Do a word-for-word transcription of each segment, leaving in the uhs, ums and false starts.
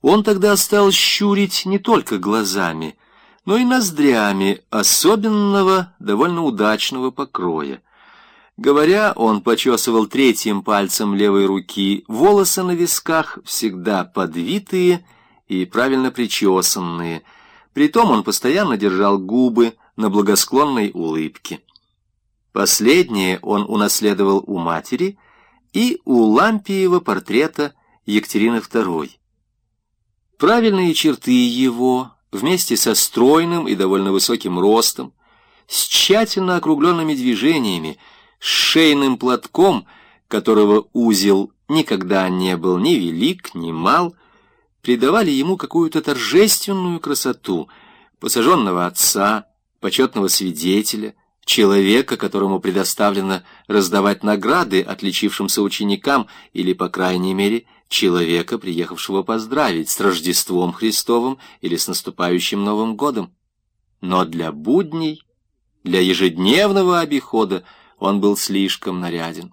Он тогда стал щурить не только глазами, но и ноздрями особенного, довольно удачного покроя. Говоря, он почесывал третьим пальцем левой руки волосы на висках, всегда подвитые и правильно причесанные. Притом он постоянно держал губы на благосклонной улыбке. Последнее он унаследовал у матери и у Лампиева портрета Екатерины второй. Правильные черты его, вместе со стройным и довольно высоким ростом, с тщательно округленными движениями, с шейным платком, которого узел никогда не был ни велик, ни мал, придавали ему какую-то торжественную красоту посаженного отца, почетного свидетеля, человека, которому предоставлено раздавать награды отличившимся ученикам или, по крайней мере, человека, приехавшего поздравить с Рождеством Христовым или с наступающим Новым годом. Но для будней, для ежедневного обихода он был слишком наряден.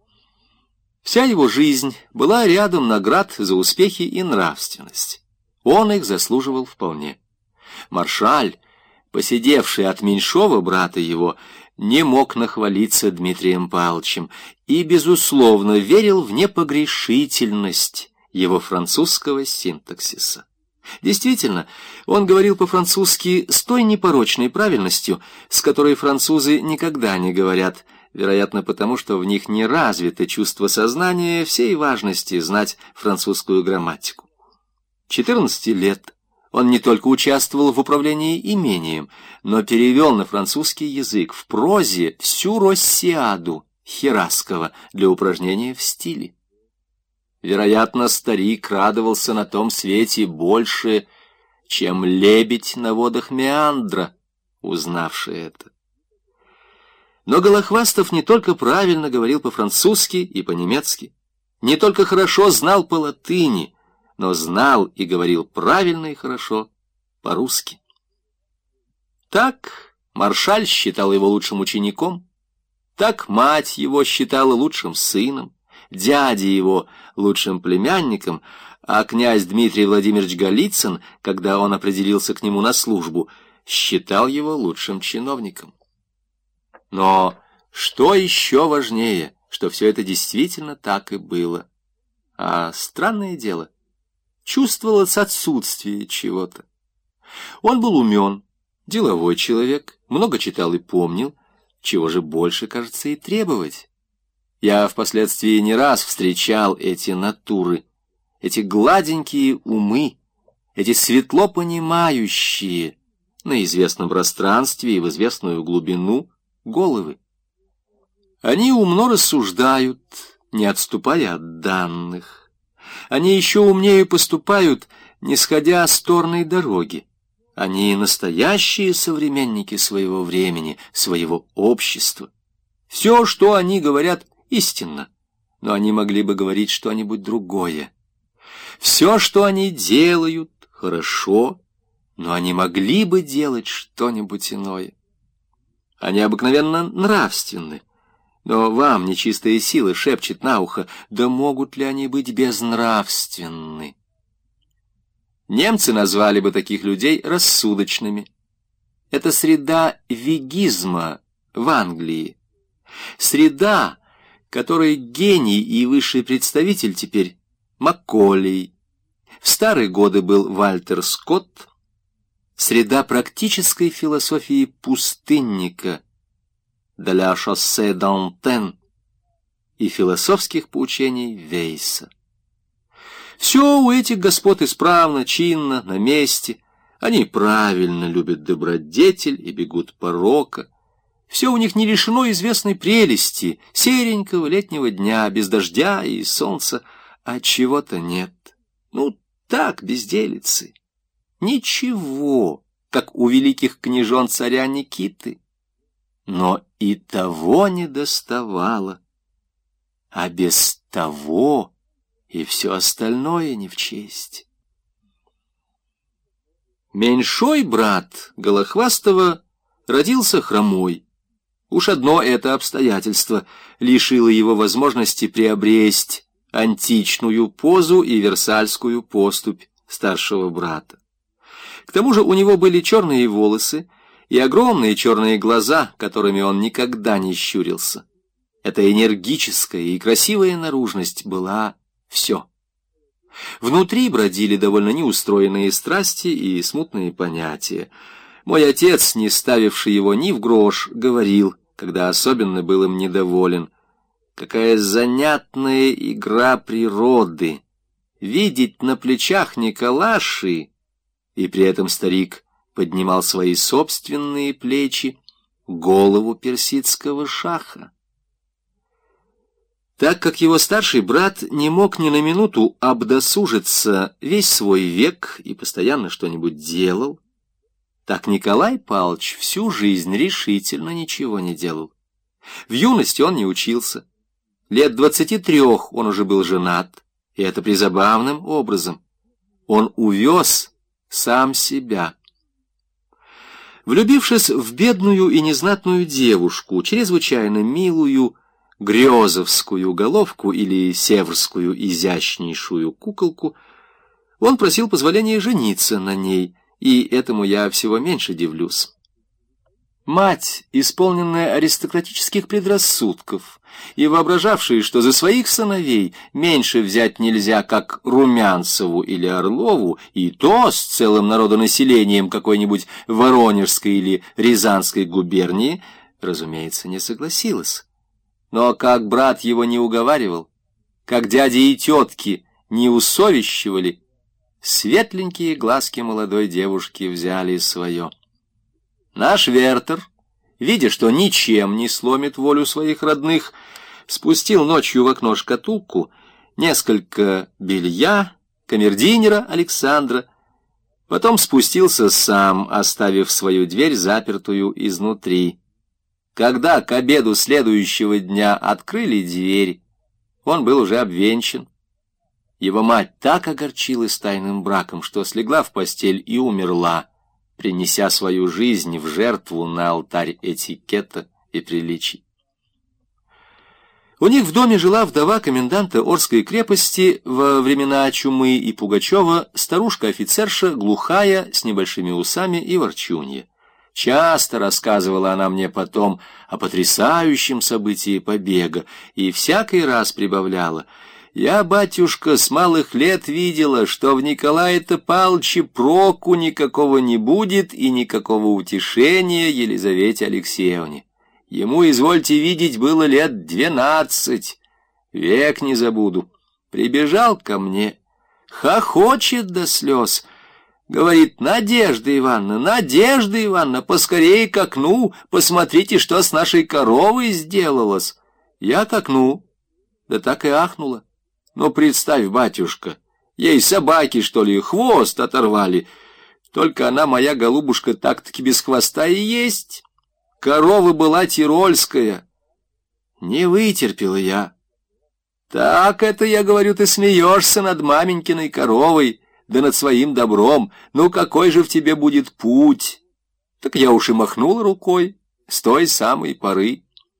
Вся его жизнь была рядом наград за успехи и нравственность. Он их заслуживал вполне. Маршаль, посидевший от меньшого брата его, не мог нахвалиться Дмитрием Павловичем и, безусловно, верил в непогрешительность его французского синтаксиса. Действительно, он говорил по-французски с той непорочной правильностью, с которой французы никогда не говорят, вероятно, потому что в них не развито чувство сознания всей важности знать французскую грамматику. четырнадцати лет он не только участвовал в управлении имением, но перевел на французский язык в прозе всю Россиаду Хераскова для упражнения в стиле. Вероятно, старик радовался на том свете больше, чем лебедь на водах Меандра, узнавший это. Но Голохвастов не только правильно говорил по-французски и по-немецки, не только хорошо знал по-латыни, но знал и говорил правильно и хорошо по-русски. Так маршаль считал его лучшим учеником, так мать его считала лучшим сыном, дядя его лучшим племянником, а князь Дмитрий Владимирович Голицын, когда он определился к нему на службу, считал его лучшим чиновником. Но что еще важнее, что все это действительно так и было. А странное дело, чувствовалось отсутствие чего-то. Он был умен, деловой человек, много читал и помнил, чего же больше, кажется, и требовать. Я впоследствии не раз встречал эти натуры, эти гладенькие умы, эти светло понимающие на известном пространстве и в известную глубину головы. Они умно рассуждают, не отступая от данных. Они еще умнее поступают, не сходя с торной дороги. Они настоящие современники своего времени, своего общества. Все, что они говорят, истинно, но они могли бы говорить что-нибудь другое. Все, что они делают, хорошо, но они могли бы делать что-нибудь иное. Они обыкновенно нравственны, но вам нечистая сила шепчет на ухо, да могут ли они быть безнравственны? Немцы назвали бы таких людей рассудочными. Это среда вегизма в Англии. Среда, которой гений и высший представитель теперь Макколей. В старые годы был Вальтер Скотт. Среда практической философии пустынника де ла шоссе д'Антен и философских поучений Вейса. Все у этих господ исправно, чинно, на месте. Они правильно любят добродетель и бегут порока. Все у них не лишено известной прелести серенького летнего дня, без дождя и солнца, а чего-то нет. Ну, так, безделицы. Ничего, как у великих княжон царя Никиты. Но и того не доставало. А без того и все остальное не в честь. Меньшой брат Голохвастова родился хромой. Уж одно это обстоятельство лишило его возможности приобресть античную позу и версальскую поступь старшего брата. К тому же у него были черные волосы и огромные черные глаза, которыми он никогда не щурился. Эта энергическая и красивая наружность была все. Внутри бродили довольно неустроенные страсти и смутные понятия. Мой отец, не ставивший его ни в грош, говорил, когда особенно был им недоволен: какая занятная игра природы! Видеть на плечах Николаши, и при этом старик поднимал свои собственные плечи, голову персидского шаха. Так как его старший брат не мог ни на минуту обдосужиться весь свой век и постоянно что-нибудь делал, так Николай Павлович всю жизнь решительно ничего не делал. В юности он не учился. Лет двадцати трех он уже был женат, и это призабавным образом. Он увез сам себя. Влюбившись в бедную и незнатную девушку, чрезвычайно милую, грёзовскую головку или северскую изящнейшую куколку, он просил позволения жениться на ней, и этому я всего меньше дивлюсь. Мать, исполненная аристократических предрассудков и воображавшая, что за своих сыновей меньше взять нельзя, как Румянцеву или Орлову, и то с целым народонаселением какой-нибудь Воронежской или Рязанской губернии, разумеется, не согласилась. Но как брат его не уговаривал, как дяди и тетки не усовещивали, светленькие глазки молодой девушки взяли свое. Наш Вертер, видя, что ничем не сломит волю своих родных, спустил ночью в окно шкатулку, несколько белья, камердинера Александра, потом спустился сам, оставив свою дверь запертую изнутри. Когда к обеду следующего дня открыли дверь, он был уже обвенчан. Его мать так огорчилась тайным браком, что слегла в постель и умерла, принеся свою жизнь в жертву на алтарь этикета и приличий. У них в доме жила вдова коменданта Орской крепости во времена Чумы и Пугачева, старушка-офицерша, глухая, с небольшими усами и ворчунья. Часто рассказывала она мне потом о потрясающем событии побега, и всякий раз прибавляла: «Я, батюшка, с малых лет видела, что в Николае-то Павловиче проку никакого не будет и никакого утешения Елизавете Алексеевне. Ему, извольте видеть, было лет двенадцать. Век не забуду. Прибежал ко мне, хохочет до слез». Говорит: «Надежда Ивановна, Надежда Ивановна, поскорее к окну, посмотрите, что с нашей коровой сделалось». Я к окну, да так и ахнула. Ну, представь, батюшка, ей собаки, что ли, хвост оторвали. Только она, моя голубушка, так-таки без хвоста и есть. Корова была тирольская. Не вытерпела я. Так это, я говорю, ты смеешься над маменькиной коровой, да над своим добром. Ну, какой же в тебе будет путь? Так я уж и махнула рукой с той самой поры.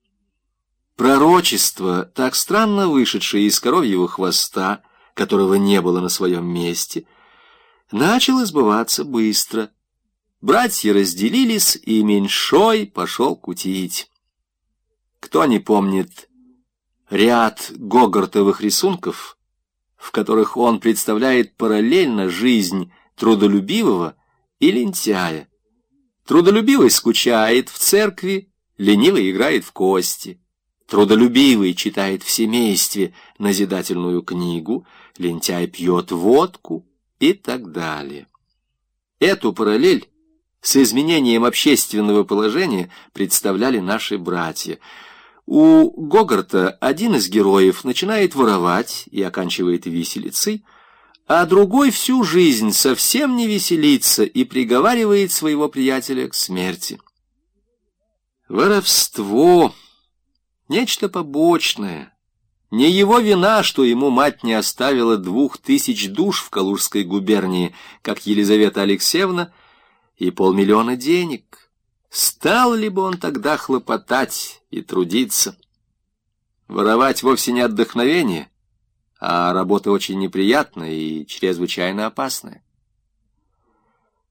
Пророчество, так странно вышедшее из коровьего хвоста, которого не было на своем месте, начало сбываться быстро. Братья разделились, и меньшой пошел кутить. Кто не помнит ряд Гогартовых рисунков, в которых он представляет параллельно жизнь трудолюбивого и лентяя. Трудолюбивый скучает в церкви, ленивый играет в кости. Трудолюбивый читает в семействе назидательную книгу, лентяй пьет водку и так далее. Эту параллель с изменением общественного положения представляли наши братья. У Гогарта один из героев начинает воровать и оканчивает виселицей, а другой всю жизнь совсем не веселится и приговаривает своего приятеля к смерти. Воровство — нечто побочное. Не его вина, что ему мать не оставила двух тысяч душ в Калужской губернии, как Елизавета Алексеевна, и полмиллиона денег. Стал ли бы он тогда хлопотать и трудиться? Воровать вовсе не отдохновение, а работа очень неприятная и чрезвычайно опасная.